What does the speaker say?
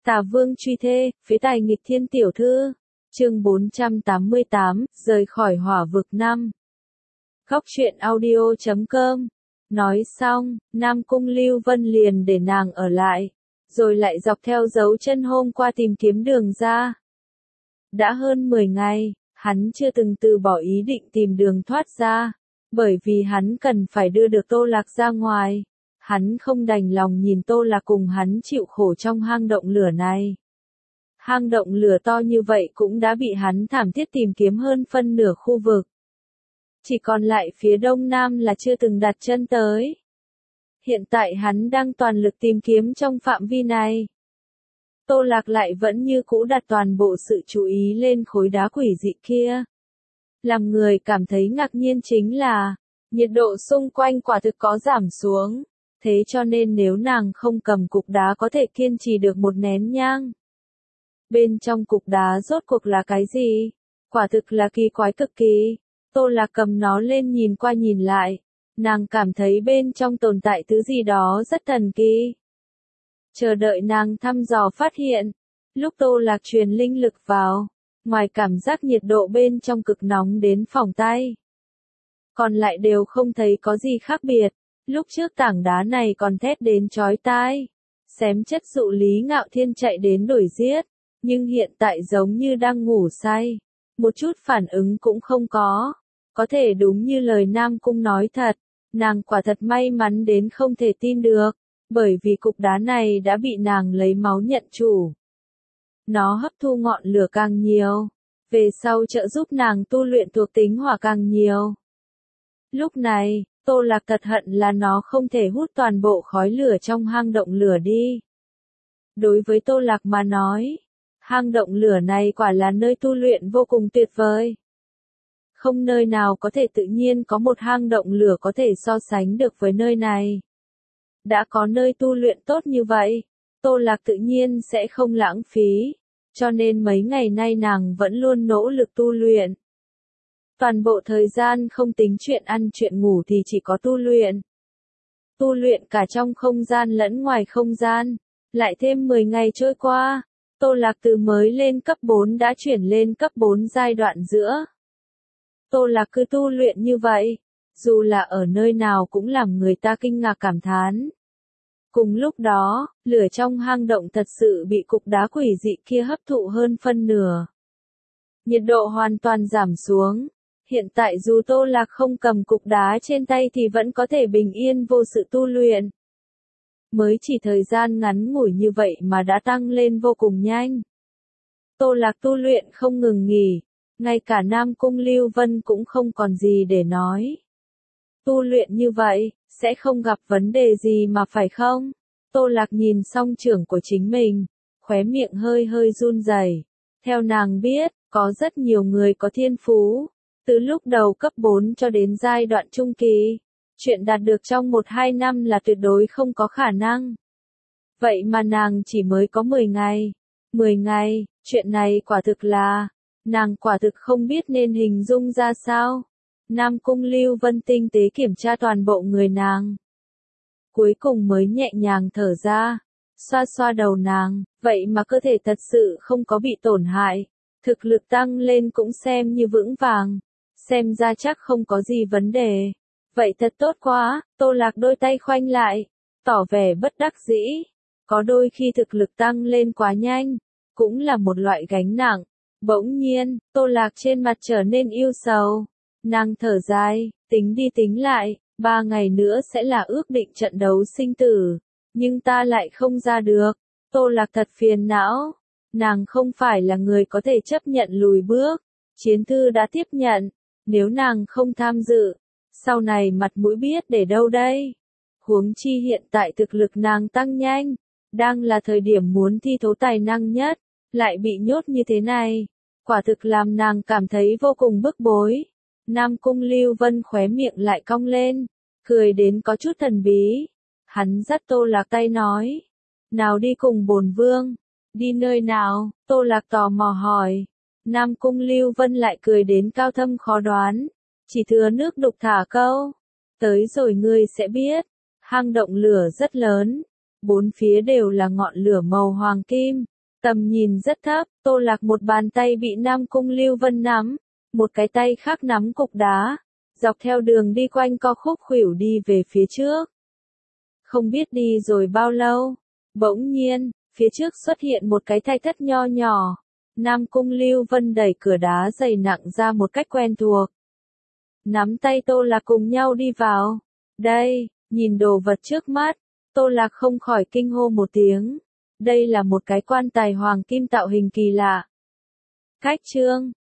Tà Vương truy thê, phế tài nghịch thiên tiểu thư. Chương 488, rời khỏi hỏa vực 5. Góc truyện audio.com. Nói xong, Nam Cung Lưu Vân liền để nàng ở lại, rồi lại dọc theo dấu chân hôm qua tìm kiếm đường ra. Đã hơn 10 ngày, hắn chưa từng từ bỏ ý định tìm đường thoát ra, bởi vì hắn cần phải đưa được Tô Lạc ra ngoài. Hắn không đành lòng nhìn Tô Lạc cùng hắn chịu khổ trong hang động lửa này. Hang động lửa to như vậy cũng đã bị hắn thảm thiết tìm kiếm hơn phân nửa khu vực. Chỉ còn lại phía đông nam là chưa từng đặt chân tới. Hiện tại hắn đang toàn lực tìm kiếm trong phạm vi này. Tô Lạc lại vẫn như cũ đặt toàn bộ sự chú ý lên khối đá quỷ dị kia. Làm người cảm thấy ngạc nhiên chính là, nhiệt độ xung quanh quả thực có giảm xuống. Thế cho nên nếu nàng không cầm cục đá có thể kiên trì được một nén nhang. Bên trong cục đá rốt cuộc là cái gì? Quả thực là kỳ quái cực kỳ. Tô Lạc cầm nó lên nhìn qua nhìn lại. Nàng cảm thấy bên trong tồn tại thứ gì đó rất thần kỳ. Chờ đợi nàng thăm dò phát hiện. Lúc Tô Lạc truyền linh lực vào, ngoài cảm giác nhiệt độ bên trong cực nóng đến phỏng tay, còn lại đều không thấy có gì khác biệt. Lúc trước tảng đá này còn thét đến chói tai, xém chất dụ Lý Ngạo Thiên chạy đến đuổi giết, nhưng hiện tại giống như đang ngủ say, một chút phản ứng cũng không có. Có thể đúng như lời Nam Cung nói thật, nàng quả thật may mắn đến không thể tin được, bởi vì cục đá này đã bị nàng lấy máu nhận chủ. Nó hấp thu ngọn lửa càng nhiều, về sau trợ giúp nàng tu luyện thuộc tính hỏa càng nhiều. Lúc này, Tô Lạc thật hận là nó không thể hút toàn bộ khói lửa trong hang động lửa đi. Đối với Tô Lạc mà nói, hang động lửa này quả là nơi tu luyện vô cùng tuyệt vời. Không nơi nào có thể tự nhiên có một hang động lửa có thể so sánh được với nơi này. Đã có nơi tu luyện tốt như vậy, Tô Lạc tự nhiên sẽ không lãng phí, cho nên mấy ngày nay nàng vẫn luôn nỗ lực tu luyện. Toàn bộ thời gian không tính chuyện ăn chuyện ngủ thì chỉ có tu luyện. Tu luyện cả trong không gian lẫn ngoài không gian. Lại thêm 10 ngày trôi qua, Tô Lạc từ mới lên cấp 4 đã chuyển lên cấp 4 giai đoạn giữa. Tô Lạc cứ tu luyện như vậy, dù là ở nơi nào cũng làm người ta kinh ngạc cảm thán. Cùng lúc đó, lửa trong hang động thật sự bị cục đá quỷ dị kia hấp thụ hơn phân nửa. Nhiệt độ hoàn toàn giảm xuống. Hiện tại dù Tô Lạc không cầm cục đá trên tay thì vẫn có thể bình yên vô sự tu luyện. Mới chỉ thời gian ngắn ngủi như vậy mà đã tăng lên vô cùng nhanh. Tô Lạc tu luyện không ngừng nghỉ, ngay cả Nam Cung Lưu Vân cũng không còn gì để nói. Tu luyện như vậy, sẽ không gặp vấn đề gì mà phải không? Tô Lạc nhìn song trưởng của chính mình, khóe miệng hơi hơi run rẩy. Theo nàng biết, có rất nhiều người có thiên phú. Từ lúc đầu cấp 4 cho đến giai đoạn trung kỳ, chuyện đạt được trong 1-2 năm là tuyệt đối không có khả năng. Vậy mà nàng chỉ mới có 10 ngày. 10 ngày, chuyện này quả thực là, nàng quả thực không biết nên hình dung ra sao. Nam Cung Lưu Vân tinh tế kiểm tra toàn bộ người nàng. Cuối cùng mới nhẹ nhàng thở ra, xoa xoa đầu nàng, vậy mà cơ thể thật sự không có bị tổn hại. Thực lực tăng lên cũng xem như vững vàng. Xem ra chắc không có gì vấn đề. Vậy thật tốt quá. Tô Lạc đôi tay khoanh lại, tỏ vẻ bất đắc dĩ. Có đôi khi thực lực tăng lên quá nhanh, cũng là một loại gánh nặng. Bỗng nhiên, Tô Lạc trên mặt trở nên ưu sầu. Nàng thở dài, tính đi tính lại, 3 ngày nữa sẽ là ước định trận đấu sinh tử. Nhưng ta lại không ra được. Tô Lạc thật phiền não. Nàng không phải là người có thể chấp nhận lùi bước. Chiến thư đã tiếp nhận. Nếu nàng không tham dự, sau này mặt mũi biết để đâu đây? Huống chi hiện tại thực lực nàng tăng nhanh, đang là thời điểm muốn thi thố tài năng nhất, lại bị nhốt như thế này. Quả thực làm nàng cảm thấy vô cùng bức bối. Nam Cung Lưu Vân khóe miệng lại cong lên, cười đến có chút thần bí. Hắn dắt Tô Lạc tay nói, nào đi cùng bổn vương. Đi nơi nào? Tô Lạc tò mò hỏi. Nam Cung Lưu Vân lại cười đến cao thâm khó đoán, chỉ thừa nước đục thả câu. Tới rồi ngươi sẽ biết, hang động lửa rất lớn, bốn phía đều là ngọn lửa màu hoàng kim, Tầm nhìn rất thấp, Tô Lạc một bàn tay bị Nam Cung Lưu Vân nắm, một cái tay khác nắm cục đá, dọc theo đường đi quanh co khúc khuỷu đi về phía trước. Không biết đi rồi bao lâu, bỗng nhiên, phía trước xuất hiện một cái thạch thất nho nhỏ. Nam Cung Lưu Vân đẩy cửa đá dày nặng ra một cách quen thuộc. Nắm tay Tô Lạc cùng nhau đi vào. Đây, nhìn đồ vật trước mắt, Tô Lạc không khỏi kinh hô một tiếng. Đây là một cái quan tài hoàng kim tạo hình kỳ lạ. Cách trương,